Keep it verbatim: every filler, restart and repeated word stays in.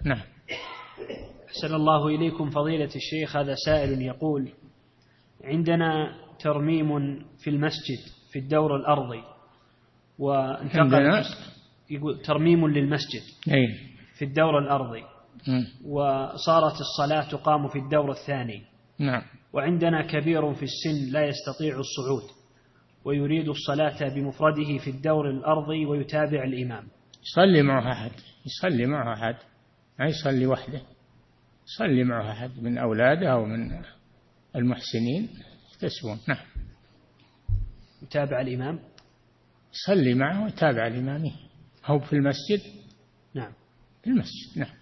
نعم. أحسن الله إليكم فضيلة الشيخ. هذا سائل يقول: عندنا ترميم في المسجد في الدور الأرضي، وانتقل يقول ترميم للمسجد أي. في الدور الأرضي، م. وصارت الصلاة تقام في الدور الثاني. نعم. وعندنا كبير في السن لا يستطيع الصعود، ويريد الصلاة بمفرده في الدور الأرضي ويتابع الإمام. يصلي معه أحد، يصلي معه أحد، ما يصلي وحده، يصلي معه أحد من أولاده أو من المحسنين يكتسبون. نعم. يتابع الإمام، يصلي معه ويتابع الإمام. هو في المسجد. نعم، في المسجد. نعم.